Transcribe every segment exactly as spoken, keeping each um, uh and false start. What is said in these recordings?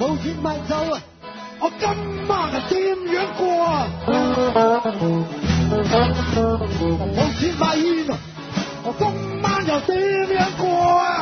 冇錢買酒啊！我今晚係點樣過啊？冇錢買煙啊！我今晚又點樣過啊？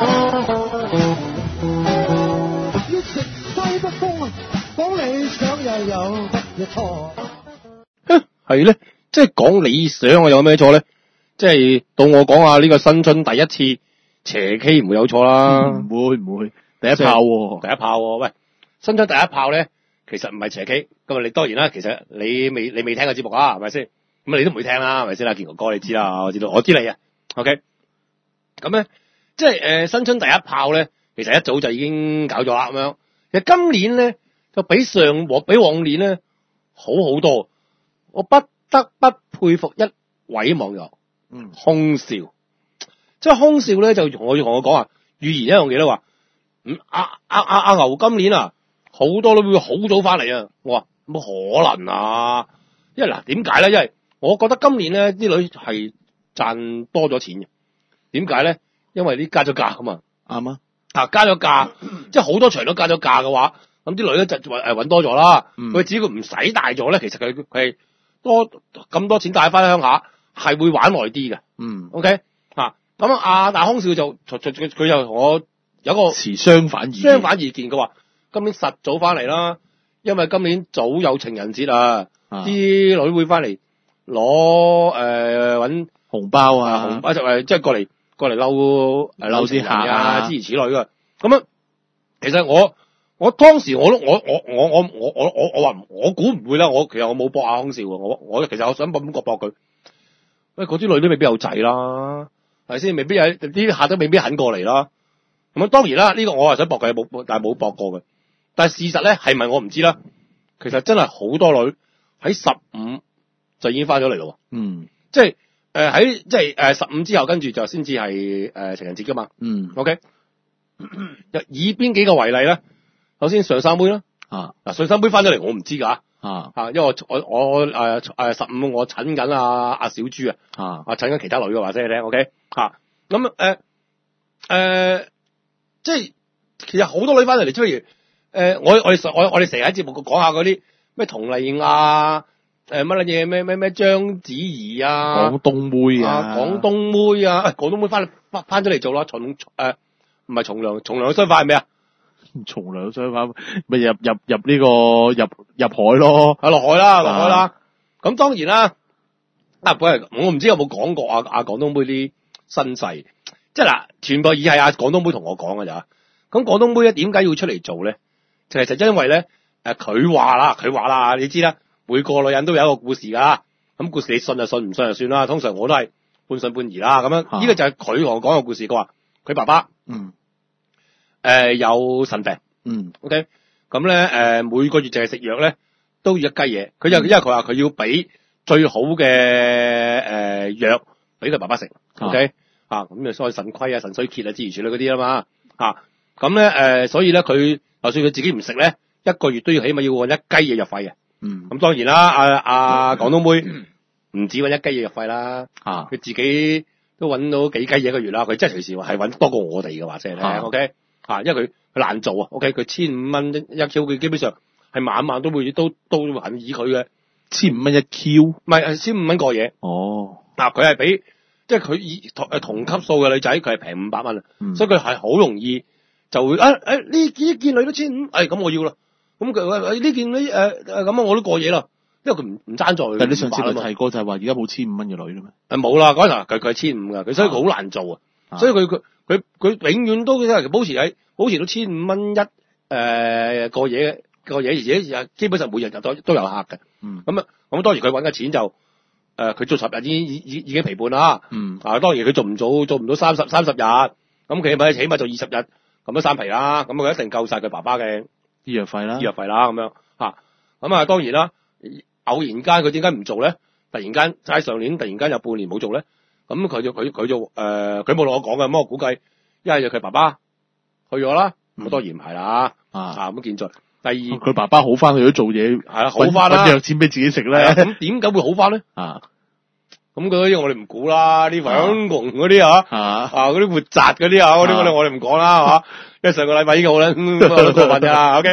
要食西北風啊！講理想又有乜嘢錯？ 係咧，即係講理想啊，有咩錯咧？即係到我講下呢個新春第一次邪 K 唔會有錯啦， 唔會唔會，第一炮喎、 第一炮喎、喂，新春第一炮咧，其實唔係邪 K，咁啊你當然啦，其實你未你未聽過節目啊，係咪先？咁你都唔會聽啦，係咪先啦？健哥哥你知啦，我知道，我知你啊 ，OK，咁咧，即係誒、呃、新春第一炮咧，其實一早就已經搞咗啦，咁樣。其實今年咧就比上往比往年咧好好多，我不得不佩服一位網友。 嗯， 空少，即係空少咧，就同我同我講啊，預言一樣嘢咧話，嗯，阿阿阿阿牛今年啊，好多都會好早翻嚟啊。我話冇可能啊，因為嗱，點解咧？因為我覺得今年咧啲女係賺多咗錢嘅。點解咧？因為啲加咗價啊嘛， 啱啊， 啊加咗價，即係好多場都加咗價嘅話，咁啲女咧就誒搵多咗啦。佢、嗯、只要唔使大咗咧，其實佢佢係多咁多錢帶翻鄉下。係會玩耐啲嘅， 嗯 ，OK，啊，咁啊，大空少就佢佢就同我有個持相反意見相反意見，佢話今年實早翻嚟啦，因為今年早有情人節啊，啲、啊、女會翻嚟攞誒搵紅包啊，紅包就誒即係過嚟過嚟嬲誒嬲啲客啊，諸如此類嘅，咁啊，其實我我當時我都我我我我我我我我話我估唔會啦，我其實我冇搏阿空少嘅，我我其實我想搏咁搏佢。喂，嗰啲女都未必有仔啦，係咪先？未必有啲客都未必肯過嚟啦。咁啊，當然啦，呢、這個我係想搏佢，冇但係冇搏過嘅。但係事實咧係咪我唔知啦。其實真係好多女喺十五就已經翻咗嚟咯。嗯，即係誒喺即係誒十五之後跟住就先至係誒情人節噶嘛。嗯 ，OK。以邊幾個為例咧？首先上三妹啦。啊，嗱上三妹翻咗嚟，我唔知㗎。啊啊！因為我我我誒誒十五我診緊阿阿小豬啊，啊啊診緊其他女嘅話，俾你聽 ，OK 嚇咁誒誒，即係其實好多女翻嚟嚟，即係誒我我哋我我哋成日喺節目講下嗰啲咩佟麗婭啊，誒乜嘢咩咩咩章子怡啊， 廣東妹啊， 廣東妹啊，誒廣東妹翻嚟翻翻咗嚟做啦，從誒唔係從良從良嘅相反係咩啊？ 從良相反咪入入入呢、這個入入海咯， 係落海啦，落海啦。咁、啊、當然啦，啊，本嚟我唔知有冇講過啊啊廣東妹啲身世，即係嗱，全部以係阿廣東妹同我講㗎咋。咁廣東妹咧點解要出嚟做咧？就係、是、就因為咧誒佢話啦，佢話啦，你知啦，每個女人都有一個故事㗎。咁故事你信就信，唔信就算啦。通常我都係半信半疑啦。咁樣呢、啊、個就係佢同我講嘅故事。佢話佢爸爸嗯。誒、呃，有腎病，嗯 ，OK，咁咧，誒、呃，每個月淨係食藥咧，都要一雞嘢。佢就、嗯、因為佢話佢要俾最好嘅誒藥俾佢爸爸食 ，OK，啊，咁就所謂腎虧啊、腎衰竭啊、諸如此類嗰啲啊嘛，啊，咁咧，誒，所以咧，佢就算佢自己唔食咧，一個月都要起碼要搵一雞嘢藥費嘅，嗯，咁當然啦，阿阿廣東妹唔、嗯、止搵一雞嘢藥費啦，啊，佢自己都搵到幾雞嘢一個月啦，佢真係隨時係搵多過我哋嘅話，即係咧 ，OK。啊，因為佢佢難做啊 ，OK，佢千五蚊一 Q， 佢基本上係晚晚都會都都肯以佢嘅千五蚊一 Q， 唔係係千五蚊過夜。哦，嗱佢係俾即係佢以同誒同級數嘅女仔，佢係平五百蚊啊，所以佢係好容易就會啊誒呢呢件女都千五，誒咁我要啦，咁佢呢件呢誒誒咁我都過夜啦，因為佢唔唔爭在。 但你上次咪提過就係話而家冇千五蚊嘅女啦咩？ 誒冇啦，嗰陣佢佢係千五噶，佢所以佢好難做啊，啊所以佢佢。佢佢永遠都保持喺保持到千五蚊一誒個嘢個嘢，而且基本上每日就都都有客嘅。嗯，咁啊咁當然佢揾嘅錢就誒佢、呃、做十日已經已已已經疲憊啦。嗯，啊當然佢做唔做做唔到三十三十日，咁佢咪起碼做二十日咁都三皮啦。咁佢一定夠晒佢爸爸嘅醫藥費啦， 醫藥費啦咁樣嚇。咁啊當然啦，偶然間佢點解唔做咧？突然間喺上年突然間有半年冇做咧？咁佢就佢佢就誒佢冇同我講嘅，咁我估計一係就佢爸爸去咗啦，咁、嗯、當然唔係啦，啊咁見在。第二佢爸爸好翻，佢都做嘢係啦，好翻啦， 揾藥錢俾自己食咧。 咁點解會好翻咧？啊，咁嗰啲我哋唔估啦，啲粉紅嗰啲啊，啊嗰啲活摘嗰啲啊，嗰啲我哋我哋唔講啦，係嘛？因為上個禮拜已經好啦，過分啫啦，OK。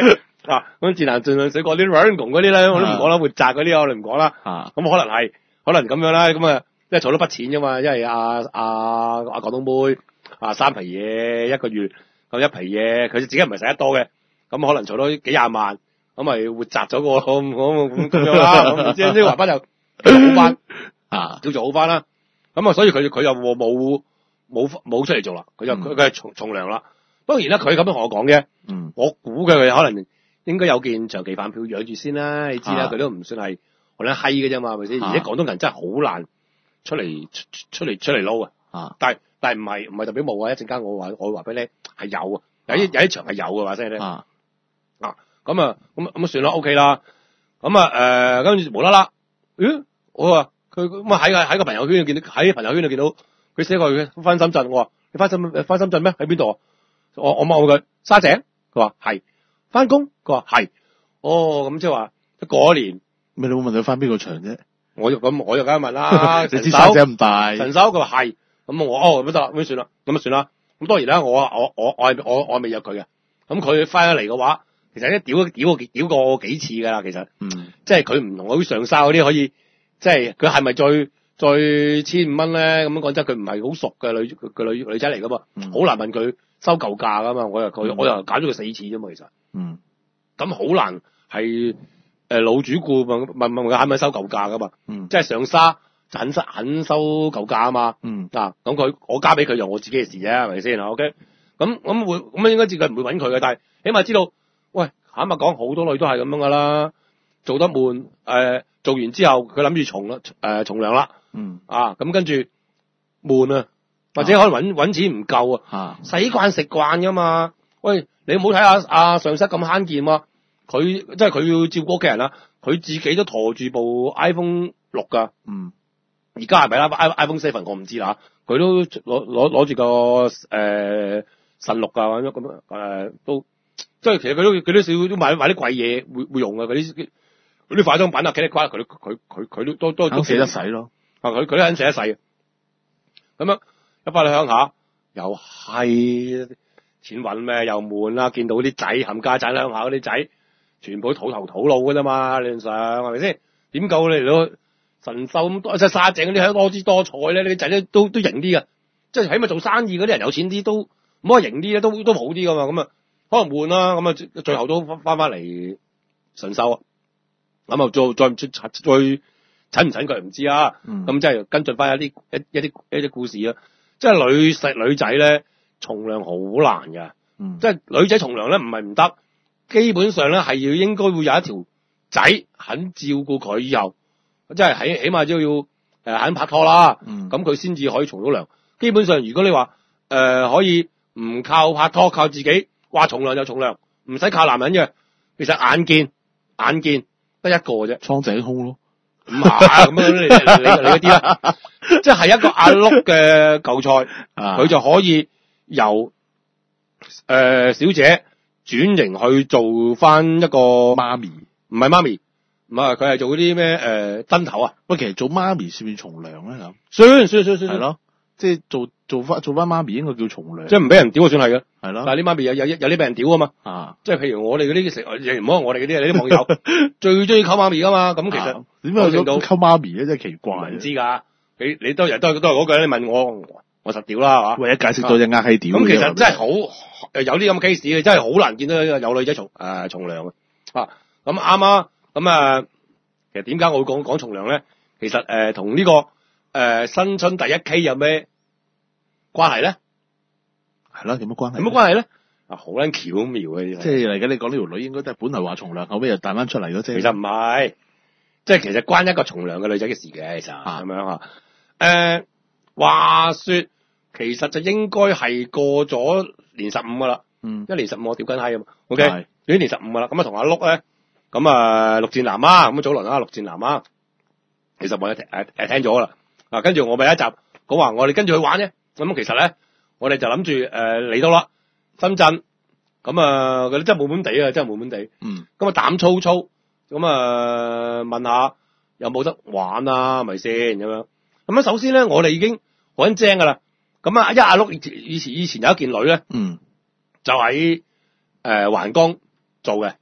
啊，咁戰艦盡量水過啲 Ryan 嗰啲咧，我都唔講啦，活摘嗰啲我哋唔講啦。 啊， 咁可能係，可能咁樣啦。咁啊，因為儲咗筆錢噶嘛，因為阿阿阿廣東妹啊三皮嘢一個月，咁一皮嘢，佢自己唔係使得多嘅，咁可能儲到幾廿萬，咁咪活摘咗個咁咁咁樣啦。咁即係呢個華彬就好翻啊，叫做好翻啦。咁啊，所以佢佢又冇冇冇冇出嚟做啦，佢就佢佢係從從良啦。當然啦，佢咁樣同我講嘅， 嗯， 我估嘅佢可能應該有件長期飯票養住先啦。你知啦，佢、啊、都唔算係好撚閪嘅啫嘛，係咪先？而且廣東人真係好難出嚟出出嚟出嚟撈啊！但係但係唔係唔係代表冇啊！一陣間我話我話俾你係有啊，有啲有啲場係有嘅話聲咧啊啊咁啊咁咁啊算啦 OK 啦。咁啊誒跟住無啦啦，咦我話佢咁啊喺個喺個朋友圈見到喺朋友圈度見到佢寫過佢翻深圳，我話你翻深翻深圳咩？喺邊度啊？我我問佢沙井，佢話係翻工，佢話係哦咁即係話過一年， 咪你會問佢翻邊個場啫？ 我就咁我就梗係問啦， 你知沙井咁大， 神手佢話係咁我哦咁得啦，咁算啦，咁啊算啦。咁當然啦，我我我我係我我未約佢嘅。咁佢翻咗嚟嘅話，其實咧屌屌過屌過幾次噶啦，其實，嗯，即係佢唔同佢上沙嗰啲可以，即係佢係咪再再千五蚊咧？咁樣講真，佢唔係好熟嘅女佢女女仔嚟噶嘛，好、嗯、難問佢收舊價噶嘛。我又佢、嗯、我又揀咗佢四次啫嘛，其實，嗯，咁好難係誒老主顧問問問佢係咪收舊價噶嘛，嗯，即係上沙就肯收肯收舊價啊嘛，嗯，嗱咁佢我交俾佢就我自己嘅事啫，係咪先 ？OK，咁咁會咁應該自己唔會揾佢嘅，但係起碼知道，喂，坦白講好多女都係咁樣噶啦，做得悶誒、呃，做完之後佢諗住從啦誒從良啦。嗯啊，咁跟住悶啊，或者可能搵搵錢唔夠啊，使慣食慣噶嘛。喂，你唔好睇下阿上室咁慳儉啊，佢即係佢要照顧屋企人啦，佢自己都陀住部 iPhone 六噶。嗯，而家係咪啦 ？iPhone seven 我唔知啦，佢都攞攞攞住個誒、呃、神六啊，咁樣咁樣誒都，即係其實佢都佢都少都買買啲貴嘢會會用啊，嗰啲嗰啲化妝品啊，幾多塊佢佢佢佢都都都都捨得使咯。啊！佢佢都肯捨得使嘅，咁樣一翻去鄉下又係錢揾咩？又悶啦！見到啲仔冚家仔鄉下嗰啲仔，全部土頭土佬嘅啫嘛，理論上係咪先？點夠你嚟到神秀咁多即係沙井嗰啲多姿多彩咧？你啲仔咧都都型啲嘅，即係起碼做生意嗰啲人有錢啲都唔好話型啲咧，都都好啲噶嘛。咁啊，可能悶啦，咁啊最後都翻翻翻嚟神秀啊，咁啊再再再再。診唔診佢唔知啊，咁、嗯、即係跟進翻一啲一一啲一啲故事啦。即係女細女仔咧，從良好難㗎、嗯。即係女仔從良咧，唔係唔得，基本上咧係要應該會有一條仔肯照顧佢以後，即係起起碼都要誒、呃、肯拍拖啦。咁佢先至可以從到良。基本上如果你話誒、呃、可以唔靠拍拖，靠自己話從良就從良，唔使靠男人嘅，其實眼見眼見得一個啫，蒼井空咯。唔係咁樣，你你你嗰啲啦，即係一個阿碌嘅舊菜，佢、啊、就可以由誒、呃、小姐轉型去做翻一個媽咪，唔係媽咪，唔係佢係做嗰啲咩誒燈頭啊？喂，其實做媽咪算唔算從良咧？咁算算算算係咯，即係做做翻做翻媽咪應該叫從良，即係唔俾人屌算係嘅，係咯。但係啲媽咪有有有啲俾人屌啊嘛，啊，即係譬如我哋嗰啲食，唔好話我哋嗰啲啊，你啲網友最中意溝媽咪噶嘛，咁其實點解做到溝媽咪咧？真係奇怪，唔知㗎。你你都日都都係嗰句，你問我我實屌啦，係嘛？唯一解釋咗隻呃閪屌。咁其實真係好有啲咁嘅 case 嘅，真係好難見到有女仔從誒從良啊。咁啱啊，咁啊，其實點解我會講講從良咧？其實誒同呢個誒、呃、新春第一 K 有咩關係咧？係啦，有乜關係？有乜關係咧？啊，好撚巧妙嘅，即係嚟緊你講呢條女應該都係本來話從良，後尾又彈翻出嚟嗰啫。其實唔係，即係其實關一個從良嘅女仔嘅事嘅，其實咁樣嚇。誒，話說其實就應該係過咗年十五噶啦。嗯，一年十五我屌緊閪啊嘛。O K，已經年十五噶啦。咁啊同阿碌咧，咁啊陸戰男啊，咁啊早輪啊陸戰男啊，其實我誒誒聽咗啦。啊，跟住我咪一集講話，我哋跟住去玩啫。咁其實咧，我哋就諗住誒嚟到啦，深圳，咁啊嗰啲真係悶悶地啊，真係悶悶地。嗯。咁啊膽粗粗，咁啊問下有冇得玩啊？係咪先咁樣？咁啊首先咧，我哋已經好撚精噶啦。咁啊一阿碌以前以前以前有一件女咧，嗯，就喺誒橫江做嘅。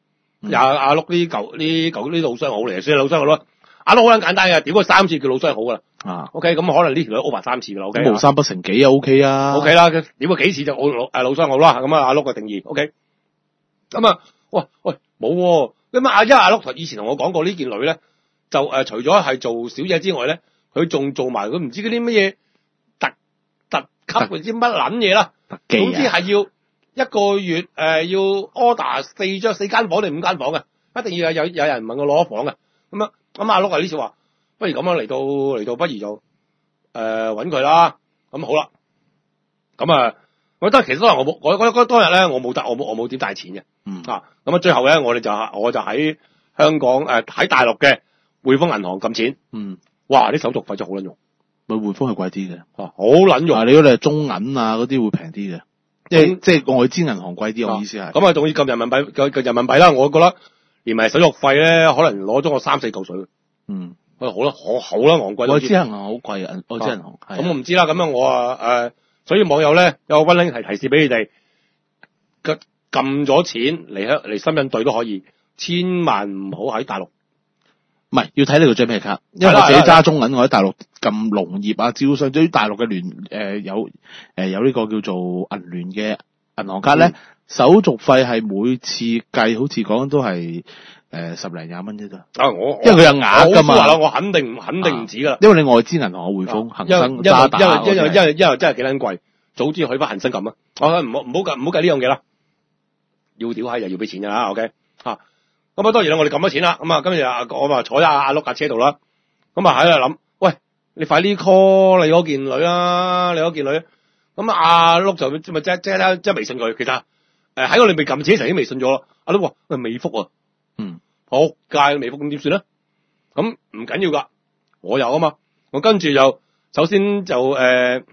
有阿碌呢舊呢舊呢老相好嚟，所以老相好咯。阿碌好撚簡單嘅，屌佢三次叫老相好噶啦。 啊 ，OK，咁可能呢條女 over 三次噶啦。OK， 無三不成幾啊 OK 啊 OK 啦，屌佢幾次就老誒老相好啦。咁啊阿碌嘅定義 OK。咁啊，喂喂冇喎，咁啊阿一阿碌以前同我講過呢件女咧，就誒、呃、除咗係做小姐之外咧，佢仲做埋佢唔知嗰啲乜嘢特特級唔知乜撚嘢啦。 特技啊總之係要一個月誒、呃、要 order 四張四間房定五間房嘅，一定要有有人問我攞房嘅。咁啊咁阿碌啊呢次話，不如咁樣嚟到嚟到，不如就誒揾佢啦。咁好啦，咁啊，我覺得其實當日我冇，我覺得當日咧我冇得，我冇我冇點帶錢嘅。 嗯啊，咁啊最後咧我哋就我就喺香港誒喺、呃、大陸嘅匯豐銀行撳錢。 嗯， 哇！啲手續費真係好撚用。 咪匯豐係貴啲嘅， 啊好撚用。 啊你嗰啲係中銀啊嗰啲會平啲嘅，即係即係外資銀行貴啲，我意思係。 咁啊仲要撳人民幣，撳撳人民幣啦，我覺得連埋手續費咧，可能攞咗我三四嚿水。 嗯， 喂好啦，好好啦，昂貴。 外資銀行好貴啊，外資銀行。 咁我唔知啦，咁樣我啊誒、呃，所以網友咧有個溫馨提提示俾你哋，撳撳咗錢嚟香嚟深圳兌都可以，千萬唔好喺大陸。 唔係要睇你個張咩卡，因為我自己揸中銀，我喺大陸撳農業啊、招商，對於大陸嘅聯誒有誒有呢個叫做銀聯嘅銀行卡咧、嗯，手續費係每次計好似講都係誒十零廿蚊啫。啊我因為佢有額㗎嘛， 我我肯定肯定唔止㗎啦、啊。 因為你外資銀行匯豐、恒生、渣打， 因為因為因為因為真係幾撚貴，早知去翻恒生咁啊！我唔好唔好計唔好計呢樣嘢啦，要屌閪又要俾錢㗎啦 ，OK 嚇。咁啊，當然啦，我哋撳咗錢啦。咁啊，今日啊，我咪坐喺阿阿碌架車度啦。咁啊，喺度諗，喂，你快啲 call 你嗰件女啦，你嗰件女。咁啊，阿碌就咪即即即即微信佢，其實誒喺我哋未撳錢時已經微信咗咯。阿碌話喂未覆啊， 嗯， 仆街未覆，咁點算咧？咁唔緊要噶，我有啊嘛。我跟住就首先就誒誒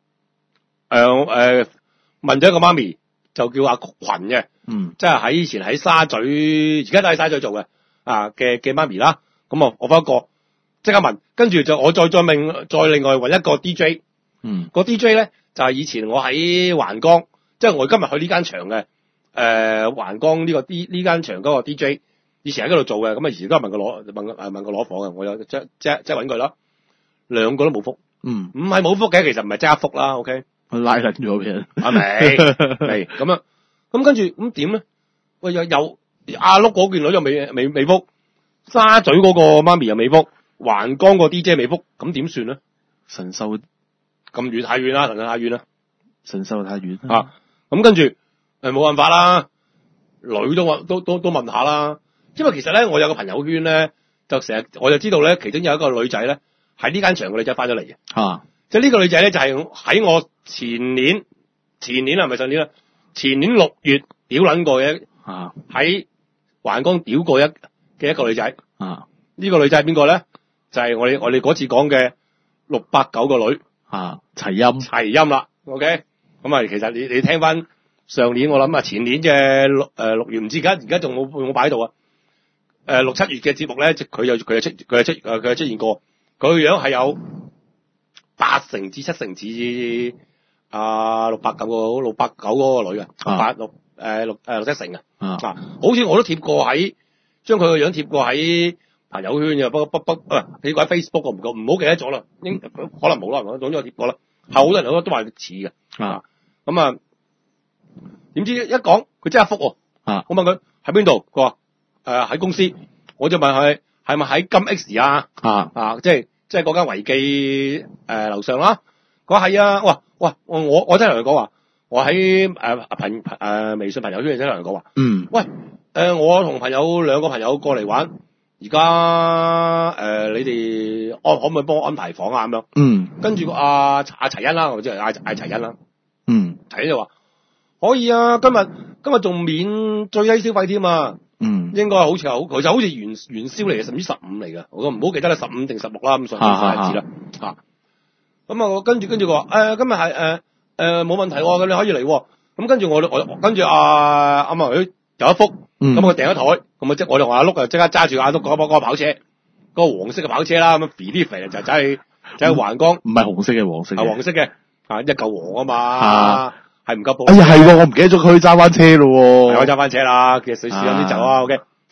誒問咗一個媽咪，就叫阿群嘅。 嗯， 即係喺以前喺沙咀，而家都喺沙咀做嘅啊嘅嘅媽咪啦。咁啊，我翻一個即刻問，跟住就我再再命再另外揾一個 D J。 嗯， 個 D J 咧就係、是、以前我喺環江，即係我今日去呢間場嘅誒環江呢個 D 呢間場嗰個 D J， 以前喺嗰度做嘅。咁啊，以前都係問佢攞問誒問佢攞房嘅，我有即即即揾佢啦。兩個都冇覆。嗯，唔係冇覆嘅，其實唔係即刻覆啦。OK， 拉緊咗俾人。 係咪？係咁樣。咁跟住咁點咧？喂，又又阿碌嗰件女又未未未覆，沙咀嗰個媽咪又未覆，環江個 D J 未覆，咁點算咧？ 神獸咁遠太遠啦，神獸太遠啦， 神獸太遠啊！咁跟住誒冇辦法啦，女都問都都都問下啦，因為其實咧我有個朋友圈咧，就成日我就知道咧，其中有一個女仔咧喺呢間場嘅女仔翻咗嚟嘅， 啊！ 即係呢個女仔咧就係、是、喺我前年前年係咪上年啦？前年六月屌撚過嘅，啊喺環江屌過一嘅一個女仔，啊呢、這個女仔係邊個咧？就係、是、我哋我哋嗰次講嘅六百九個女，啊齊音齊音啦 ，OK，咁啊其實你你聽翻上年我諗啊前年嘅六誒六月唔知而家而家仲冇冇擺喺度啊？誒六七月嘅節目咧，即佢又佢又出佢又出誒佢又出現過，佢個樣係有八成至七成至。啊，六百九個六百九嗰個女啊，八六誒六誒六七成啊，啊，好似我都貼過喺，將佢個樣貼過喺朋友圈嘅，不不不，啊，貼過喺 Facebook 我唔夠，唔好記得咗啦，應可能冇啦，總之我貼過啦，係好多人都都話似嘅，啊，咁啊，點知一講佢即刻覆喎，啊，我問佢喺邊度，佢話誒喺公司，我就問佢係咪喺金 X 啊，啊啊，即係即係嗰間維記誒樓上啦，佢話係啊，哇！哇！我我我真係同佢講話，我喺誒朋誒微信朋友圈真係同佢講話，嗯，喂，誒、呃、我同朋友兩個朋友過嚟玩，而家誒你哋安可唔可以幫我安排房啊咁樣？嗯，跟住個阿阿齊欣啦，我即係嗌嗌齊欣啦，嗯，齊欣就話可以啊，今日今日仲免最低消費添啊，嗯，應該好似好，佢就好似元元宵嚟嘅，甚至十五嚟嘅，我唔好記得啦，十五定十六啦，咁上下日子啦，嚇。咁啊，我跟住跟住佢話，誒、呃，今日係誒誒冇問題喎，咁你可以嚟喎。咁跟住我我跟住阿阿媽佢有一幅，咁佢訂咗台，咁啊即我哋阿碌啊即刻揸住阿碌嗰嗰個跑車，嗰、那個黃色嘅跑車啦，咁樣肥啲肥就走去走去環江， 唔係紅色嘅黃色嘅， 係黃色嘅，啊一嚿黃啊嘛，係唔夠補。 哎呀係喎，我唔記得咗佢揸翻車咯喎， 係我揸翻車啦，其實隨時有啲走啊 ，OK。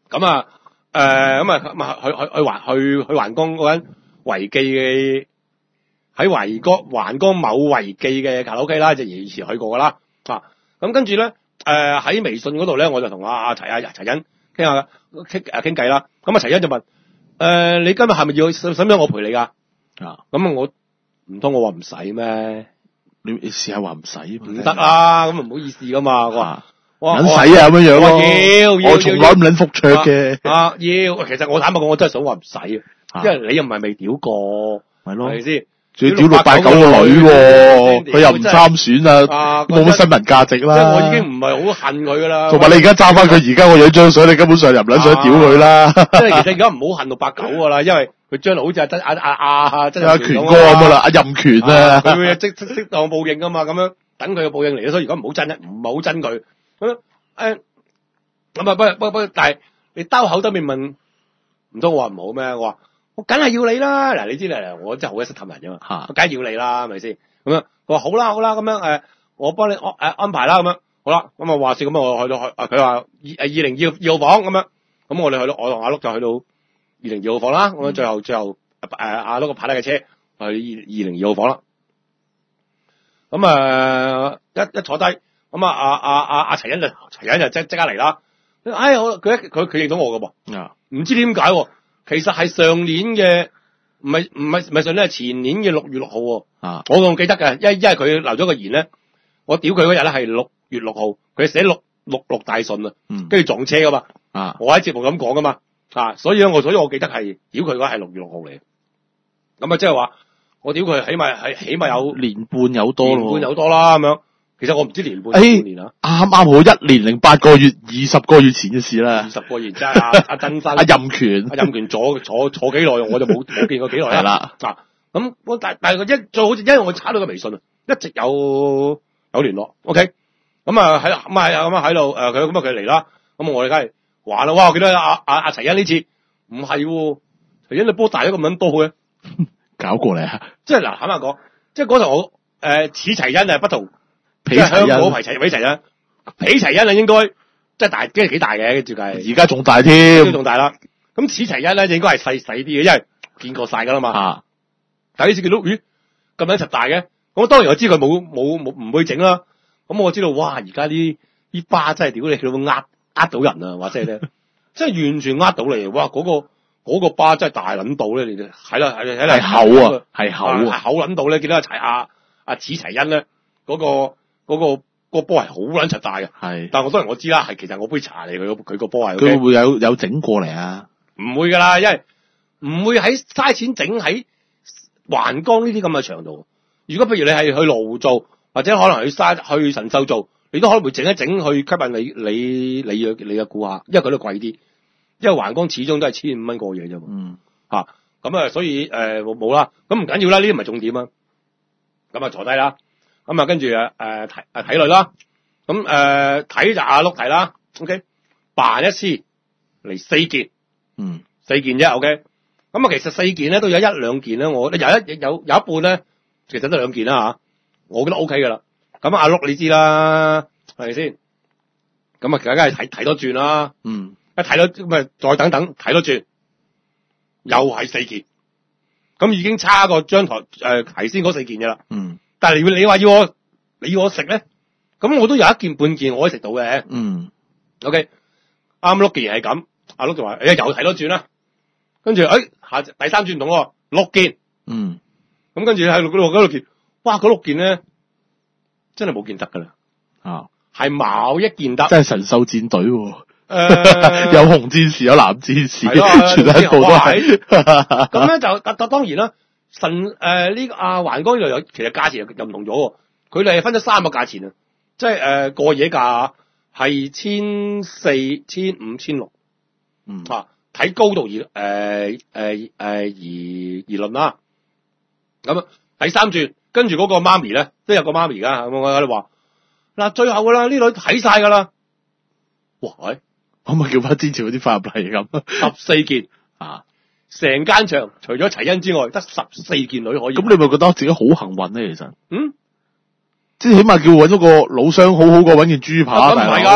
咁啊誒咁啊咁啊去去去環去去環江嗰間維記嘅喺維江環江某維記嘅卡拉 OK 啦，就以前去過噶啦啊。咁跟住咧誒喺微信嗰度咧，我就同阿阿齊阿齊欣傾下傾誒傾偈啦。咁啊齊欣就問誒、呃、你今日係咪要使唔使我陪你噶？啊咁啊我唔通我話唔使咩？ 你你試下話唔使唔得啦，咁啊唔好意思噶嘛。我話撚使啊咁樣樣咯。 要要我從來唔撚覆卓嘅。 啊要，其實我坦白講，我真係想話唔使啊，因為你又唔係未屌過， 係咯， 係咪先？ 仲要屌六八九個女喎，佢又唔參選啊，冇乜新聞價值啦。 即係我已經唔係好恨佢噶啦。 同埋你而家揸翻佢而家個樣張相，你根本上又唔撚想屌佢啦。 即係其實而家唔好恨六八九噶啦，因為佢將來好似阿阿阿阿曾蔭權哥咁啦，阿任權啊， 佢會即即適當報應噶嘛，咁樣等佢嘅報應嚟，所以而家唔好憎一唔係好憎佢咁誒。咁啊不不不，但係你兜口兜面問，唔通我話唔好咩？我話我梗係要你啦。嗱，你知啦，我真係好識氹人噶嘛，我梗係要你啦，係咪先？咁樣佢話好啦好啦，咁樣誒，我幫你安誒安排啦，咁樣好啦。咁啊話事咁啊，我去到去啊，佢話二誒二零二二號房咁樣，咁我哋去到我同阿碌就去到二零二號房啦。咁樣最後最後誒阿碌個拍低嘅車去二二零二號房啦。咁啊一一坐低，咁啊阿阿阿阿齊欣就齊欣就即即刻嚟啦。哎，我佢佢佢認到我噶噃，唔知點解，其實係上年嘅，唔係唔係唔係上年係前年嘅六月六號，啊，我仲記得嘅，因因為佢留咗個言咧，我屌佢嗰日咧係六月六號，佢寫六六六大順啊，跟住撞車噶嘛，啊，我喺節目咁講噶嘛，啊，所以咧我所以我記得係屌佢嗰係六月六號嚟，咁啊即係話我屌佢起碼係起碼有年半有多咯， 年半有多啦咁樣。其實我唔知年半半年啊， 啱啱好一年零八個月，二十個月前嘅事啦。 二十個月真係阿阿曾生、 阿任權、 阿任權坐坐坐幾耐，我就冇冇見過幾耐啦。嗱，咁我但但係佢一最好似因為我查到個微信啊，一直有有聯絡。OK，咁啊喺咁啊咁啊喺度誒，佢咁啊佢嚟啦。咁我哋梗係話啦，哇！我記得阿阿阿齊欣呢次唔係齊欣你波大咗咁撚多嘅， 搞過嚟啊！ 即係嗱，坦白講，即係嗰陣我誒似齊欣係不同。即係香港係齊比齊欣，比齊欣啊應該即係大，即係幾大嘅照計。 而家仲大添， 都仲大啦。咁似齊欣咧應該係細細啲嘅，因為見過晒噶啦嘛。啊！但係呢次見到咦咁樣實大嘅，咁當然我知佢冇冇冇唔會整啦。咁我知道哇，而家啲啲巴真係屌你，佢會呃呃到人啊，或者咧，即係完全呃到你。哇！嗰、嗰個、嗰個巴真係大撚到咧，你哋係啦係係係厚啊，係厚啊， 厚撚到咧，見到阿齊阿阿似齊欣咧嗰個。嗰、那個、那個波係好撚柒大嘅，係，但係我當然我知啦，係其實我杯茶嚟，佢個佢個波係，佢會唔會有有整過嚟啊？唔會噶啦，因為唔會喺嘥錢整喺環江呢啲咁嘅場度。如果譬如你係去羅做，或者可能去沙去神秀做，你都可能會整一整去吸引你你你嘅你嘅顧客，因為佢都貴啲，因為環江始終都係千五蚊個嘢啫嘛。嗯，嚇咁啊，所以誒冇啦，咁唔緊要啦，呢啲唔係重點啊。咁啊坐低啦。咁啊，跟住誒誒睇誒睇女啦，咁誒睇就阿碌睇啦 ，OK，扮一次嚟四件，嗯，四件啫 ，OK，咁啊，其實四件咧都有一兩件咧，我有一有有一半咧，其實都兩件啦吓，我覺得 OK 噶啦，咁阿碌你知啦，係咪先？咁啊，梗係睇睇多轉啦，嗯，一睇多咁啊，再等等睇多轉，又係四件，咁已經差過張台誒提先嗰四件嘅啦，嗯。但係你你話要我你要我食咧，咁我都有一件半件我可以食到嘅。嗯 ，OK，啱碌既然係咁，阿碌就話，誒又睇多轉啦，跟住誒下第三轉唔同喎，六件。嗯，咁跟住喺六嗰六件，哇嗰六件咧真係冇件得噶啦，啊係某一件得，真係神獸戰隊喎。誒、呃，有紅戰士有藍戰士，全喺度都係。咁咧就當當然啦。神誒呢、呃這個啊環江呢度有，其實價錢又唔同咗，佢哋係分咗三個價錢啊，即係誒過夜價係千四、千五、千六，嗯啊睇高度而誒誒誒而而論啦。咁啊第三轉，跟住嗰個媽咪咧，都有個媽咪噶，咁我喺度話嗱最後噶啦，呢女睇晒噶啦，哇喂，可唔可以叫翻之前嗰啲發入嚟咁？十四件啊！成間場除咗齊欣之外，得十四件女可以。咁你咪覺得自己好幸運咧？其實，嗯，即係起碼叫搵咗個老鄉好好過搵件豬扒。咁唔係噶，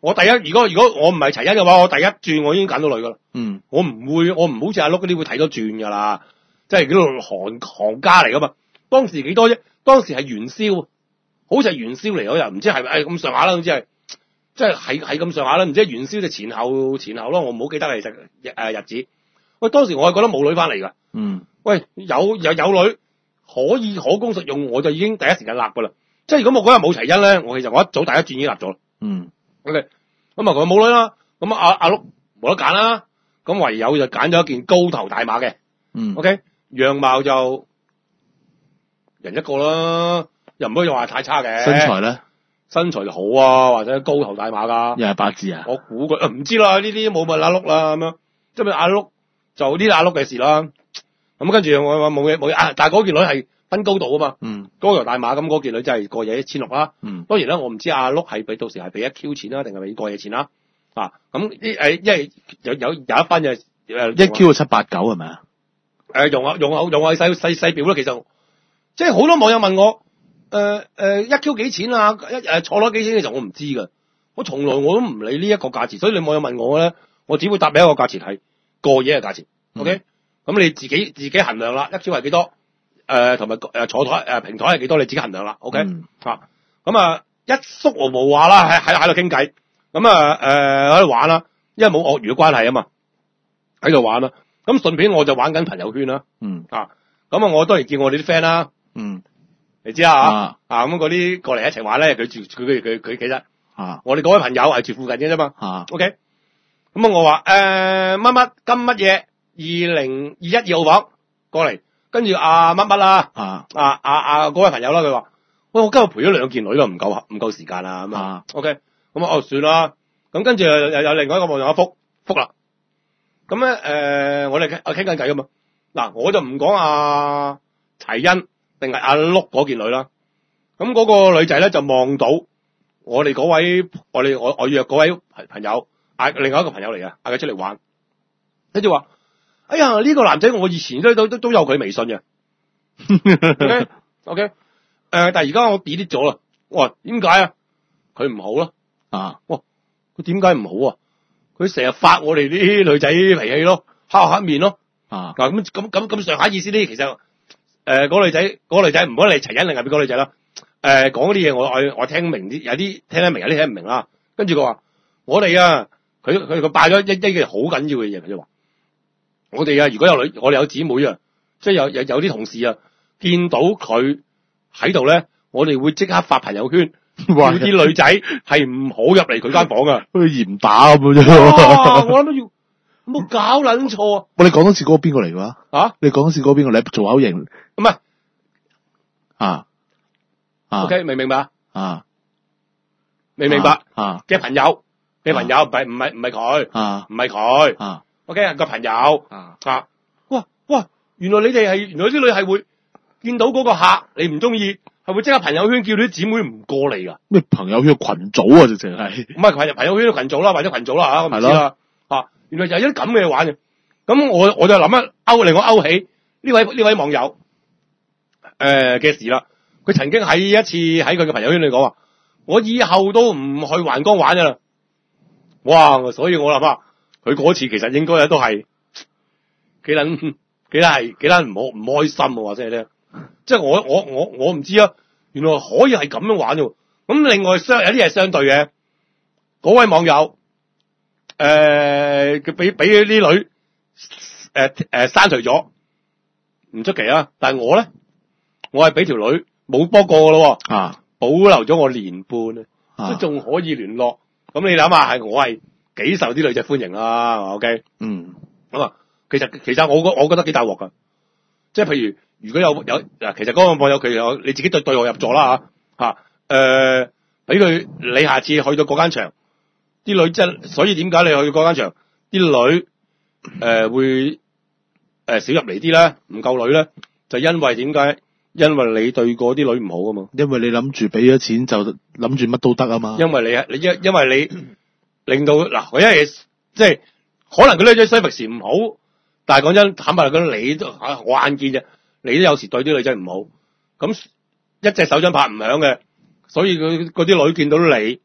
我第一，如果如果我唔係齊欣嘅話，我第一轉我已經揀到女噶啦。 嗯， 我唔會，我唔好似阿碌嗰啲會睇多轉噶啦，即係嗰度行行家嚟噶嘛。當時幾多啫？當時係元宵，好似係元宵嚟，我又唔知係咪咁上下啦，總之係即係係係咁上下啦，唔知係元宵就前後前後咯，我唔好記得係日誒日子。喂，當時我係覺得冇女翻嚟噶。 嗯， 喂，有有有女可以可供實用，我就已經第一時間立噶啦。即係如果我嗰日冇齊欣咧，我其實我一早第一轉已經立咗啦。 嗯 ，OK，咁啊佢冇女啦，咁阿阿碌冇得揀啦，咁唯有就揀咗一件高頭大馬嘅。 嗯 ，OK，樣貌就人一個啦，又唔可以話太差嘅。 身材咧， 身材就好啊，或者高頭大馬噶。 又係八字啊？ 我估佢唔知啦，呢啲冇問阿碌啦咁樣，即係阿碌就呢啲阿碌嘅事啦。咁跟住我話冇嘢冇嘢啊，但係嗰件女係分高度啊嘛。 嗯， 高頭大馬咁嗰件女真係過夜一千六啦。 嗯， 當然啦，我唔知阿碌係俾到時係俾一 Q 錢啦，定係俾過夜錢啦。啊，咁呢誒，因為有有有一分就誒一 Q 七八九係咪啊？ 誒用下用下用下細細細表啦，其實即係好多網友問我誒誒一 Q 幾錢啊？一誒坐攞幾錢，其實我唔知㗎。我從來我都唔理呢一個價錢，所以你網友問我咧，我只會答你一個價錢係過夜嘅價錢。 嗯、 OK。咁你自己自己衡量啦，一 Q 係幾多？誒同埋誒坐台誒、呃、平台係幾多？你自己衡量啦。OK， 嗯、 啊，咁啊一叔我冇話啦，喺喺喺度傾偈，咁啊誒喺度玩啦，因為冇鱷魚嘅關係啊嘛，喺度玩啦。咁順便我就玩緊朋友圈啦。 嗯， 啊，咁啊我當然叫我哋啲 friend 啦。 嗯， 你知啊？ 啊， 啊咁嗰啲過嚟一齊玩咧，佢住佢佢佢佢其實啊， 我哋嗰位朋友係住附近嘅啫嘛。 啊 ，OK，咁啊我話誒乜乜金乜嘢？二零二一二號房過嚟，跟住阿乜乜啦， 啊啊啊啊嗰位朋友啦，佢話喂，我今日陪咗兩件女咯，唔夠唔夠時間啊咁啊 ，OK，咁啊哦算啦，咁跟住又有，有另外一個網友覆覆啦，咁咧誒我哋傾傾緊偈噶嘛，嗱我就唔講阿齊欣定係阿碌嗰件女啦，咁嗰個女仔咧就望到我哋嗰位我哋我我約嗰位朋友嗌另外一個朋友嚟嘅，嗌佢出嚟玩，跟住話。哎呀，呢、這個男仔我以前都都都都有佢微信嘅，OK OK，誒、呃，但係而家我 delete 咗啦。哇，點解啊？佢唔好咯， 啊， 哇，佢點解唔好啊？佢成日發我哋啲女仔脾氣咯，黑黑面咯， 啊， 嗱咁咁咁咁上下意思呢？其實誒，嗰、呃那個女仔，嗰、那個女仔唔好理齊欣定係邊個女仔啦。誒、呃，講嗰啲嘢我我我聽明啲，有啲聽得明，有啲聽唔明啦。跟住佢話我哋啊，佢佢佢拜咗一一嘅好緊要嘅嘢，佢就話。我哋啊，如果有女，我哋有姊妹啊，即係有有有啲同事啊，見到佢喺度咧，我哋會即刻發朋友圈，叫啲女仔係唔好入嚟佢間房啊， 好似嚴打咁嘅啫。 哇！我諗都要冇搞撚錯啊！ 我哋講多次嗰個邊個嚟㗎？ 啊？ 你講多次嗰個邊個？你做口型唔係啊啊 ？OK，明唔明白啊？ 明唔明白啊？ 嘅朋友嘅朋友，唔係唔係唔係佢啊？ 唔係佢啊？ OK，個朋友啊啊，哇哇，原來你哋係原來啲女係會見到嗰個客你唔中意，係會即刻朋友圈叫啲姊妹唔過嚟噶。 咩朋友圈群組啊？直情係唔係朋友朋友圈嘅群組啦，或者群組啦吓，我唔知啦。啊，原來就有啲咁嘅玩嘅。咁我我就諗一勾令我勾起呢位呢位網友誒嘅事啦。佢曾經喺一次喺佢嘅朋友圈裏講話，我以後都唔去環江玩噶啦。哇！所以我諗啊。佢嗰次其實應該都係幾撚幾撚係幾撚唔好唔開心啊！或者係咧，即係我我我我唔知啊，原來可以係咁樣玩嘅。咁另外相有啲係相對嘅，嗰位網友誒佢俾俾啲女誒誒刪除咗，唔出奇啊！但係我咧，我係俾條女冇波過嘅咯， 啊，保留咗我年半啊，都仲可以聯絡。咁你諗下，係我係。幾受啲女仔歡迎啦 ，OK， 嗯， 咁啊，其實其實我我覺得幾大鑊噶，即係譬如如果有有嗱，其實嗰個網友佢有你自己對對號入座啦吓吓，誒，俾佢你下次去到嗰間場，啲女真，所以點解你去嗰間場，啲女誒、呃、會誒、呃、少入嚟啲咧，唔夠女咧，就因為點解？因為你對嗰啲女唔好啊嘛， 因為你諗住俾咗錢就諗住乜都得啊嘛， 因為你啊，你因因為你。令到嗱，我因為即係可能佢女仔 service 唔好，但係講真，坦白嚟講，你都我眼見啫，你都有時對啲女仔唔好，咁一隻手掌拍唔響嘅，所以佢嗰啲女見到你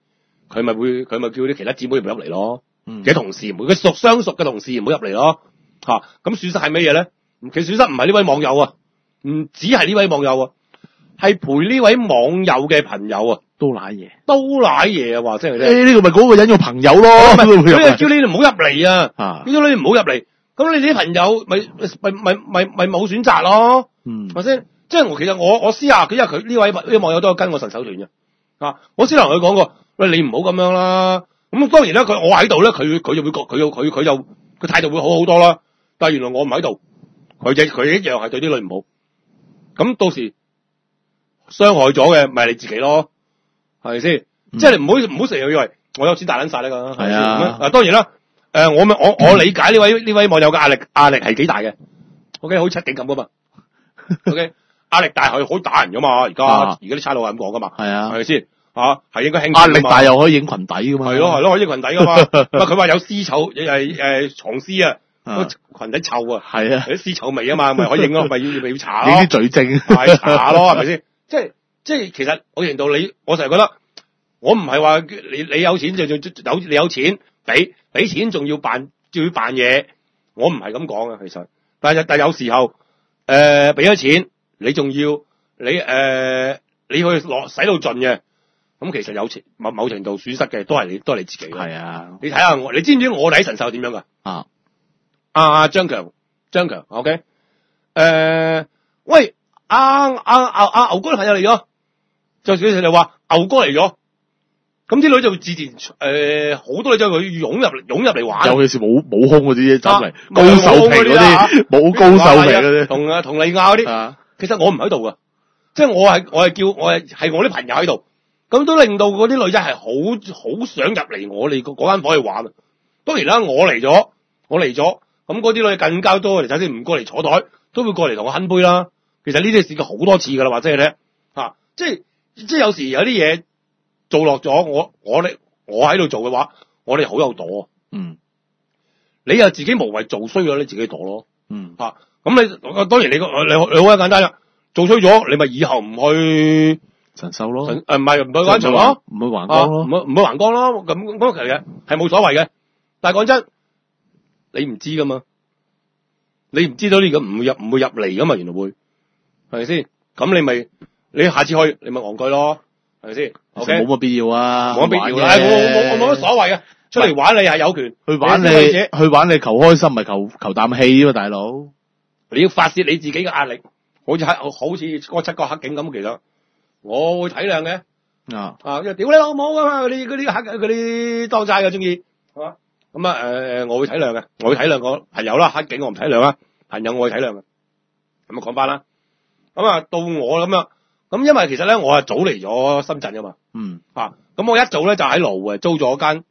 佢咪會佢咪叫啲其他姊妹唔入嚟咯， 嗯， 其他同事唔會，佢熟相熟嘅同事唔好入嚟咯，嚇、啊。咁損失係乜嘢咧？其實損失唔係呢位網友啊，唔只係呢位網友啊，係陪呢位網友嘅朋友啊， 都賴嘢， 都賴嘢啊！話真係誒呢個咪嗰個人嘅朋友咯， 佢係叫你哋唔好入嚟啊， 啊， 叫你哋唔好入嚟，咁你啲朋友咪咪咪咪咪冇選擇咯， 嗯， 係咪先？即係我其實我我私下，因為佢呢位呢位網友都有跟我神手段嘅，啊，我先同佢講過，喂，你唔好咁樣啦。咁當然咧，佢我喺度咧，佢佢就會覺佢佢佢就佢態度會好好多啦。但係原來我唔喺度，佢就佢一樣係對啲女唔好。咁到時傷害咗嘅咪你自己咯，係咪先？嗯、即係你唔好唔好成日以為我有錢大撚晒呢個。係啊，嗱當然啦，誒、呃、我我我理解呢位呢位網友嘅壓力壓力係幾大嘅。O K， 好似七警咁噶嘛。O K。壓力大係好打人噶嘛，而家而家啲差佬係咁講噶嘛，係啊，係咪先？啊，係應該輕。壓力大又可以影裙底噶嘛，係咯係咯，可以影裙底噶嘛。佢話有絲臭，誒誒藏絲啊，啊裙底臭啊，係啊，有啲絲臭味啊嘛，咪可以影咯，咪要咪要查咯。呢啲罪證係查咯，係咪先？即係即係，其實我認到你，我成日覺得，我唔係話你你有錢就就有你有錢俾俾錢仲要扮仲要扮嘢，我唔係咁講啊，其實，但係但係有時候誒俾咗錢。你仲要你誒、呃、你去落使到盡嘅，咁其實有某某程度損失嘅都係你都係你自己嘅。係啊，你睇下我，你知唔知我哋喺神獸點樣噶？啊，阿張強，張強 ，OK， 誒、呃，喂，阿阿阿阿牛哥嘅朋友嚟咗，就佢哋話牛哥嚟咗，咁啲女就自然誒好多女仔佢湧入湧入嚟玩，尤其是冇冇胸嗰啲走嚟，高手皮嗰啲，冇高手皮嗰啲，同啊同利亞嗰啲。其實我唔喺度噶，即係我係我係叫我係係我啲朋友喺度，咁都令到嗰啲女仔係好好想入嚟我哋嗰間房去玩。當然啦，我嚟咗，我嚟咗，咁嗰啲女更加多嚟，首先唔過嚟坐台，都會過嚟同我哼杯啦。其實呢啲試過好多次噶啦，或者係咧吓，即係即係有時有啲嘢做落咗，我我哋我喺度做嘅話，我哋好有躲。嗯，你又自己無謂做衰咗，你自己躲咯。嗯，吓、啊。咁你當然你個你你好簡單啦，做衰咗你咪以後唔去神獸咯，誒唔係唔去玩場咯，唔去橫江咯，唔去唔去橫江咯，咁咁其實係冇所謂嘅。但係講真，你唔知噶嘛，你唔知道呢個唔會入唔會入嚟噶嘛，原來會係咪先？咁你咪你下次去你咪戇居咯，係咪先？其實冇乜必要啊，冇乜必要啦，我我我冇乜所謂嘅，出嚟玩你係有權去玩你去玩你求開心咪求求啖氣啊嘛，大佬。你要發泄你自己嘅壓力，好似好似嗰七個黑警咁，其實我會體諒嘅。啊啊，因為屌你老母啊嘛，嗰啲嗰啲黑嗰啲當債嘅中意，係嘛？咁啊誒，我會體諒嘅，我會體諒個朋友啦，黑警我唔體諒啦，朋友我會體諒嘅。咁啊講翻啦，咁啊到我咁樣，咁因為其實咧我係早嚟咗深圳噶嘛。嗯。啊，咁我一早咧就喺羅湖誒租咗間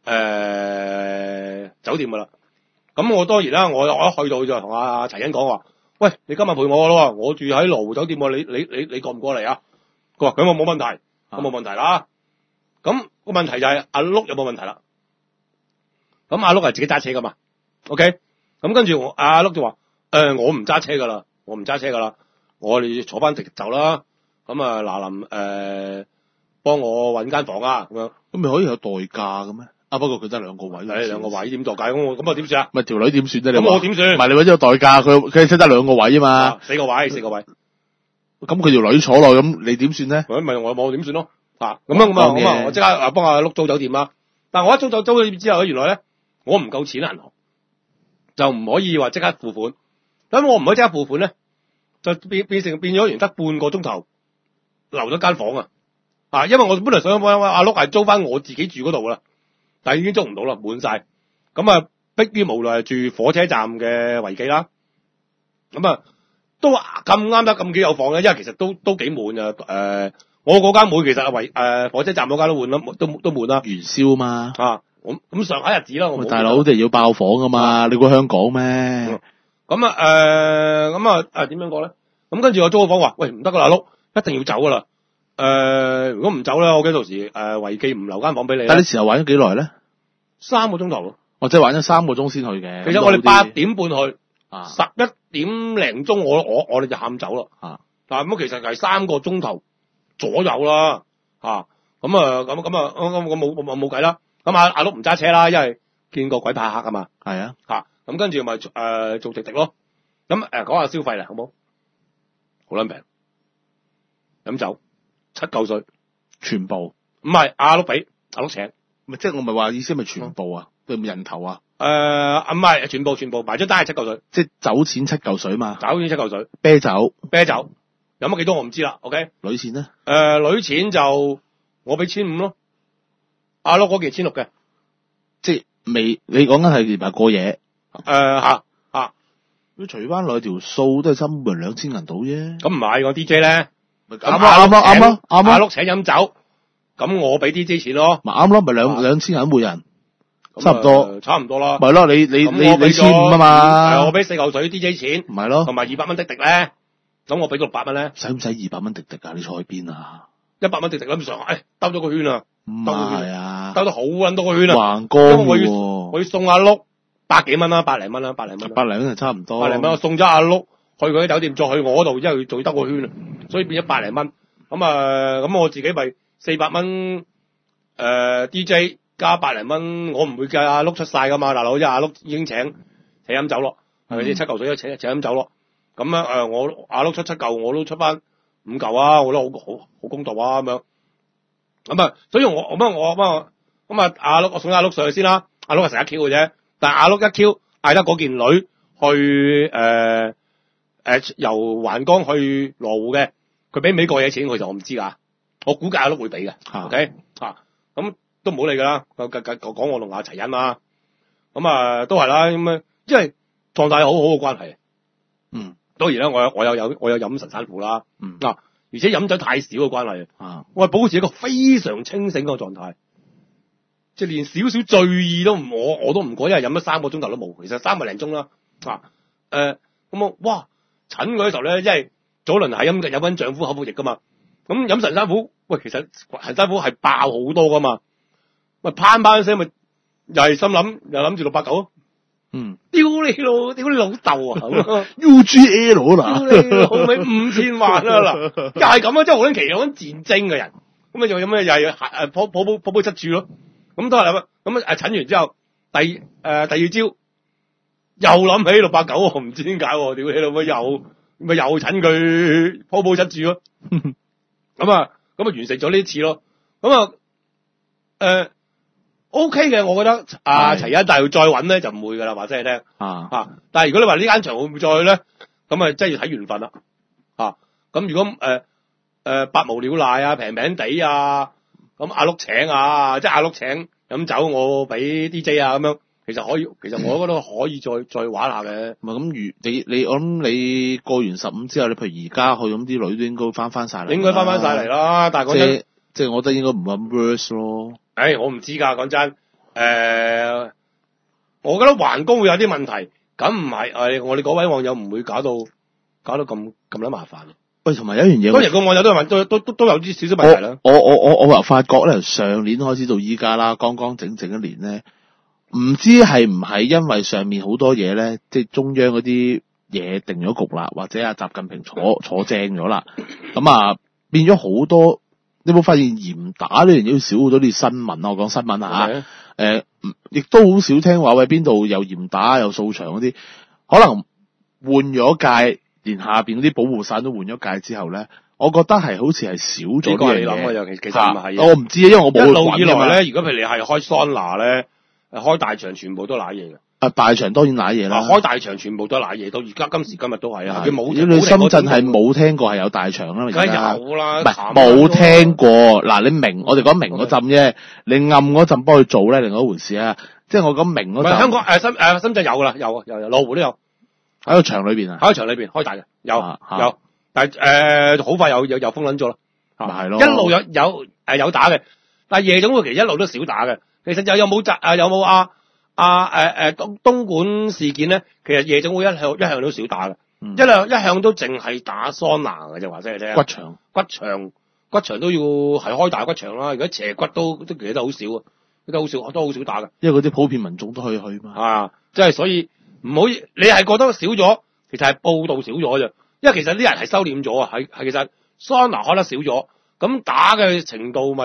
誒酒店噶啦。咁我當然啦，我我一去到就同阿陳欣講話，喂，你今日陪我咯，我住喺羅湖酒店，你你你你過唔過嚟啊？佢話咁我冇問題，咁冇問題啦。咁個問題就係阿碌有冇問題啦？咁阿碌係自己揸車噶嘛 ？OK，咁跟住阿碌就話，誒、呃，我唔揸車噶啦，我唔揸車噶啦，我哋坐翻直走啦。咁啊嗱林誒，幫我搵間房啊，咁樣，咁咪可以有代價嘅咩？啊！不過佢得兩個位，係兩個位點作解咁？我咁我點算啊？咪條女點算啫？你咁我點算？唔係你搵咗個代價，佢佢識得兩個位啊嘛、啊，四個位，四個位。咁佢條女坐落，咁你點算咧？咪咪我我點算咯？啊咁樣咁啊咁啊！我即刻啊幫阿碌租酒店啦。但係我一租就租咗酒店之後咧，原來咧我唔夠錢銀行，就唔可以話即刻付款。咁我唔可以即刻付款咧，就變變成變咗，原得半個鐘頭留咗間房啊！啊，因為我本來想幫阿碌係租翻我自己住嗰度噶啦。但係已經租唔到啦，滿晒，咁啊，迫於無奈住火車站嘅維記啦，咁啊，都咁啱得咁幾有房嘅，因為其實都都幾滿啊，誒、呃，我嗰間滿其實維誒火車站嗰間都滿啦，都都滿啦，元宵嘛，啊，咁咁上下日子啦，我大佬哋要爆房噶嘛，啊、你估香港咩？咁啊誒，咁啊誒點樣講咧？咁跟住我租個房話，喂唔得噶啦，碌一定要走噶啦。誒、呃，如果唔走咧，我驚到時誒維記唔留間房俾你。但你時候玩咗幾耐咧？三個鐘頭咯。哦，即係玩咗三個鐘先去嘅。其實我哋八點半去，啊，十一點零鐘我我我哋就喊走啦。啊，但係咁其實係三個鐘頭左右啦。啊， 咁啊咁咁啊咁咁冇冇冇計啦。咁阿阿碌唔揸車啦，因為見過鬼怕黑啊嘛。 係啊。 嚇咁跟住咪誒做滴滴咯。咁誒講下消費啦，好冇？好撚平，飲酒七嚿水全部。 唔係阿碌俾阿碌請， 咪即係我咪話意思咪全部啊？對唔人頭啊？ 誒唔係全部全部埋張單係七嚿水， 即係酒錢七嚿水嘛？ 酒錢七嚿水， 啤酒啤酒飲咗幾多我唔知啦。OK， 女錢咧？ 誒女錢就我俾千五咯，阿碌嗰期千六嘅， 即係未你講緊係連埋過夜。 誒嚇嚇， 你除翻落條數都係差唔多兩千銀到啫。 咁唔係個 D J 咧， 啱啊啱啊啱啊啱啊！ 阿碌請飲酒，咁我俾 D J 錢咯， 咪啱咯，咪兩兩千銀每人。差唔多， 差唔多啦。 咪咯，你你你你千五啊嘛？ 係我俾四嚿水 D J 錢， 唔係咯， 同埋二百蚊滴滴咧，咁我俾六百蚊咧。 使唔使二百蚊滴滴啊？你坐喺邊啊？ 一百蚊滴滴諗住上，誒兜咗個圈啊， 唔係啊， 兜咗好撚多個圈啊， 橫江喎。 我要我要送阿碌百幾蚊啦，百零蚊啦，百零蚊。 百零蚊就差唔多。 百零蚊我送咗阿碌去佢啲酒店，再去我嗰度，因為仲要兜個圈啊，所以變咗百零蚊。咁啊，咁我自己咪四百蚊誒 D J。加百零蚊，我唔會計阿碌出晒噶嘛，大佬，因為阿碌已經請請飲酒咯，係咪先？七嚿水一請請飲酒咯，咁樣誒，我阿碌出七嚿，我都出翻五嚿啊，我覺得好好好公道啊，咁樣，咁啊，所以我咁啊，我咁啊，咁啊，阿碌我送阿碌上去先啦，阿碌係成一 Q 嘅啫，但係阿碌一 Q 嗌得嗰件女去誒誒、呃呃、由環江去羅湖嘅，佢俾美國嘢錢，其實我唔知㗎，我估計阿碌會俾嘅 ，OK 啊，咁。都唔好理噶啦，講講我同阿齊欣啦，咁啊都係啦，咁啊，因為狀態好好嘅關係， 嗯， 當然啦，我有我有有我有飲神山虎啦， 嗯， 嗱，而且飲酒太少嘅關係， 啊， 我係保持一個非常清醒嘅狀態，即係連少少醉意都唔我我都唔過，因為飲咗三個鐘頭都冇，其實三個零鐘啦，啊，誒，咁我哇，診嗰時候咧，因為早輪係飲飲緊丈夫口服液噶嘛，咁飲神山虎，喂，其實神山虎係爆好多噶嘛。咪攀攀聲咪又係心諗又諗住六百九咯， 嗯， 屌你老屌你老豆啊 ，U G L 啦， 屌你老味五千萬啊嗱，又係咁啊，即係好撚奇，好撚戰爭嘅人，咁啊仲有咩又係誒抱抱抱抱抱窒住咯，咁都係啦，咁誒診完之後第誒、呃、第二朝又諗起六百九，我唔知點解，屌你老味又咪又診佢抱抱窒住咯，咁啊咁啊完成咗呢次咯，咁啊誒。O K 嘅，我覺得阿齊欣，但係要再揾咧就唔會噶啦，話聲你聽啊啊！但係如果你話呢間場會唔會再去咧，咁啊真係要睇緣分啦啊！咁如果誒誒、呃呃、百無聊賴啊，平平地啊，咁阿碌請啊，即係阿碌請飲酒，我俾 D J 啊咁樣，其實可以，其實我覺得可以再再玩下嘅。 唔係咁，如你你我諗你過完十五之後，你譬如而家去咁啲女都應該翻翻晒嚟， 應該翻翻晒嚟啦。但係講真， 即係我覺得應該唔係咁 worse 咯。 誒、欸，我唔知㗎，講真，誒、呃，我覺得環工會有啲問題，咁唔係誒，我哋嗰位網友唔會搞到搞到咁咁撚麻煩。 喂，同埋有一樣嘢， 當然個網友都有都都都都有啲少少問題啦。 我我我我話發覺咧，上年開始到依家啦，剛剛整整一年咧，唔知係唔係因為上面好多嘢咧，即係中央嗰啲嘢定咗局啦，或者阿習近平坐坐正咗啦，咁啊變咗好多。你有冇發現嚴打呢樣嘢少好多啲新聞啊？我講新聞啊嚇，誒、呃，亦都好少聽話喂邊度又嚴打又掃場嗰啲，可能換咗屆，連下邊嗰啲保護傘都換咗屆之後咧，我覺得係好似係少咗啲嘢。你諗啊？尤其其實唔係，我唔知啊，因為我冇一路以來咧，如果譬如你係開桑拿咧，開大場全部都瀨嘢嘅。啊！ 大場當然瀨嘢啦， 開大場全部都瀨嘢，到而家今時今日都係啊！佢冇， 你深圳係冇聽過係有大場啦， 梗係有啦， 唔係冇聽過。嗱，你明我哋講明嗰陣啫，你暗嗰陣幫佢做咧，另外一回事啊。即係我講明嗰陣， 香港誒深誒深圳有噶啦，有啊有有，羅湖都有喺個場裏邊啊， 喺個場裏邊開大嘅有有，但係誒好快又又又封撚咗啦， 咪係咯， 一路有有誒有打嘅，但係夜總會其實一路都少打嘅。其實又有冇集啊？有冇啊？啊誒誒東東莞事件咧，其實夜總會一向一向都少打嘅，嗯、一向一向都淨係打桑拿嘅啫，話聲你聽。骨場骨場骨場都要係開大骨場啦，如果斜骨都都其實都好少啊，都好少都好少打嘅。 因為嗰啲普遍民眾都可以去嘛。 啊，即係所以唔好，你係覺得少咗，其實係報道少咗啫。因為其實啲人係收斂咗啊，係係其實桑拿開得少咗，咁打嘅程度咪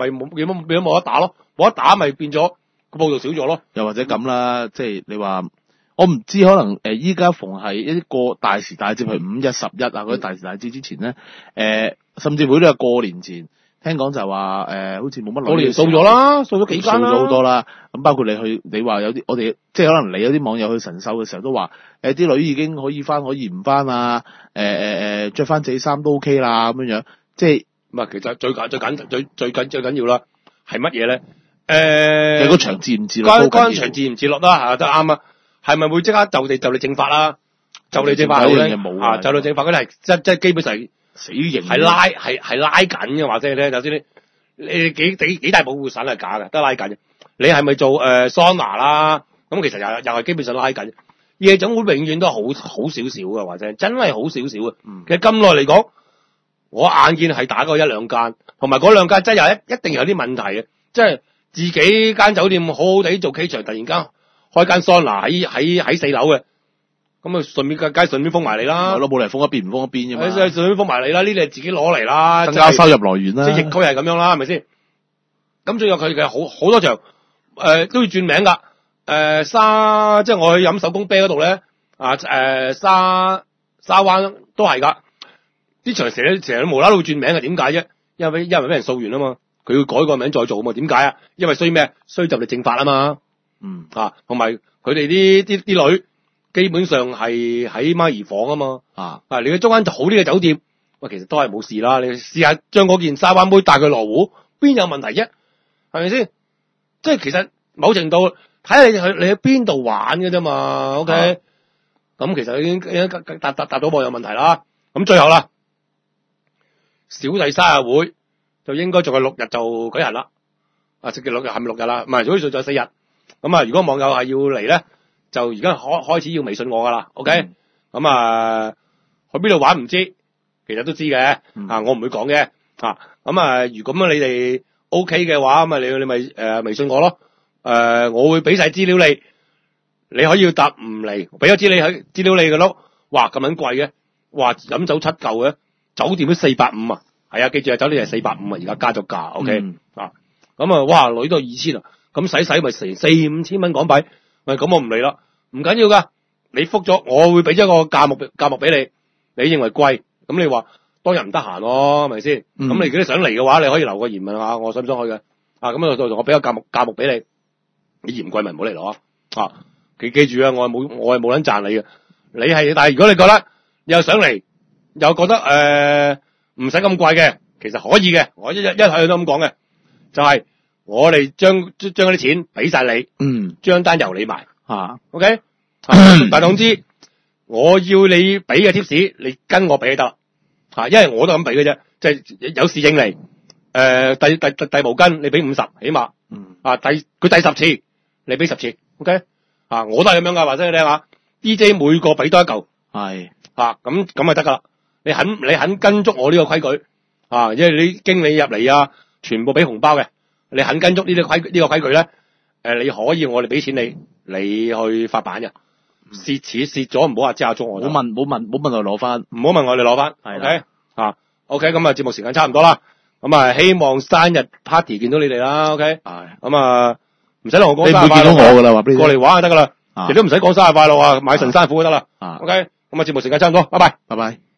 咪冇變咗變咗冇得打咯，冇得打咪變咗個報道少咗咯。 又或者咁啦，即係你話我唔知可能誒依家逢係一啲過大時大節，譬如五一十一啊嗰啲大時大節之前咧，誒、呃、甚至乎都係過年前。聽講就話誒、呃，好似冇乜女。過年掃咗啦，掃咗幾間啦， 掃咗好多啦。咁包括你去，你話有啲我哋即係可能你有啲網友去神秀嘅時候都話，誒啲女已經可以翻，可以唔翻啊。誒誒誒，着翻自己衫都 OK 啦，咁樣樣。即係唔係，其實最緊最緊最最緊最緊要啦，係乜嘢咧？誒、呃， 個場自唔自律？ 關關場自唔自律啦，嚇都啱啊。係咪會即刻就地就地正法啦？就地正法咧，啊，就地正法嗰啲係即即係基本上。 死刑係拉係係拉緊嘅，或者咧，首先你你幾幾幾大保護傘係假嘅，得拉緊嘅。你係咪做誒、呃、桑拿啦？咁其實又又係基本上拉緊。夜總會永遠都係好好少少嘅，或者真係好少少嘅。嗯、其實咁耐嚟講，我眼見係打過一兩間，同埋嗰兩間真係有一一定有啲問題嘅，即係自己間酒店好好地做 K 場，突然間開間桑拿喺喺喺四樓嘅。咁啊，順便梗係順便封埋你啦， 攞冇嚟封一邊唔封一邊啫嘛， 順便封埋你啦，呢啲係自己攞嚟啦， 增加收入來源啦， 即係疫區係咁樣啦，係咪先？咁仲有佢嘅好好多場，誒、呃、都要轉名噶，誒、呃、沙即係我去飲手工啤嗰度咧，啊誒、呃、沙沙灣都係噶，啲場成日成日都無啦啦會轉名嘅，點解啫？因為因為俾人掃完啊嘛，佢要改個名再做啊嘛，點解啊？因為衰咩？衰就你正法啊嘛，嗯啊，同埋佢哋啲啲啲女。基本上係喺孖兒房啊嘛，啊，啊，你嘅中間就好啲嘅酒店，喂，其實都係冇事啦。你試下將嗰件沙灣妹帶佢羅湖，邊有問題啫？係咪先？即係其實某程度睇下你去你喺邊度玩嘅啫嘛。OK，咁、啊、其實已經已經達達達到冇有問題啦。咁最後啦，小弟生日會就應該仲係六日就舉行啦。啊，即係六日係咪六日啦？唔係，好似仲有四日。咁啊，如果網友係要嚟咧。就而家開開始要微信我噶啦 ，OK？咁、嗯、啊，去邊度玩唔知，其實都知嘅，嗯、啊，我唔會講嘅，啊，咁啊，如果咁你哋 OK 嘅話，咁啊，你你咪誒、呃、微信我咯，誒、呃，我會俾晒資料你，你可以答唔嚟，俾咗資料你資料你嘅咯，哇，咁撚貴嘅，哇，飲酒七嚿嘅，酒店都四百五啊，係啊，記住啊，酒店係四百五啊，而家加咗價 ，OK？、嗯、啊，咁啊，哇，女都二千啊，咁使使咪成四五千蚊港幣。喂，咁我唔嚟啦，唔緊要噶，你覆咗，我會俾咗個價目價目俾你，你認為貴，咁你話當日唔得閒咯，係咪先？咁、嗯、你如果你想嚟嘅話，你可以留個言問下我想唔想去嘅，啊，咁啊到時我俾個價目價目俾你，你嫌貴咪唔好嚟咯，啊，記記住啊，我係冇我係冇撚賺你嘅，你係，但係如果你覺得又想嚟，又覺得誒唔使咁貴嘅，其實可以嘅，我一一一係都咁講嘅，就係、是。我哋將將嗰啲錢俾晒你，嗯，張單由你埋，啊 ，OK，但總之我要你俾嘅 tips，你跟我俾就得啦，吓，因為我都咁俾嘅啫，即係有侍應嚟，誒，遞遞遞遞毛巾，你俾五十起碼，嗯，啊，遞佢遞十次，你俾十次 ，OK，啊，我都係咁樣噶，話俾你聽下 D J 每個俾多一嚿，係，啊，咁咁咪得噶啦，你肯你肯跟足我呢個規矩，啊，因為你經理入嚟啊，全部俾紅包嘅。你肯跟足呢啲規呢個規矩咧，誒、呃，你可以我哋俾錢你，你去發版嘅，蝕錢蝕咗唔好話即刻捉我，唔好問，唔好問，唔好問我攞翻，唔好問我哋攞翻，係 OK 啊 ，OK，咁啊節目時間差唔多啦，咁啊希望生日 party 見到你哋啦 ，OK，係，咁啊唔使同我講生日快樂，你唔會見到我噶啦，話俾你過嚟玩就得噶啦，亦都唔使講生日快樂啊，買神山虎就得啦，OK，咁啊節目時間差唔多，拜拜，拜拜。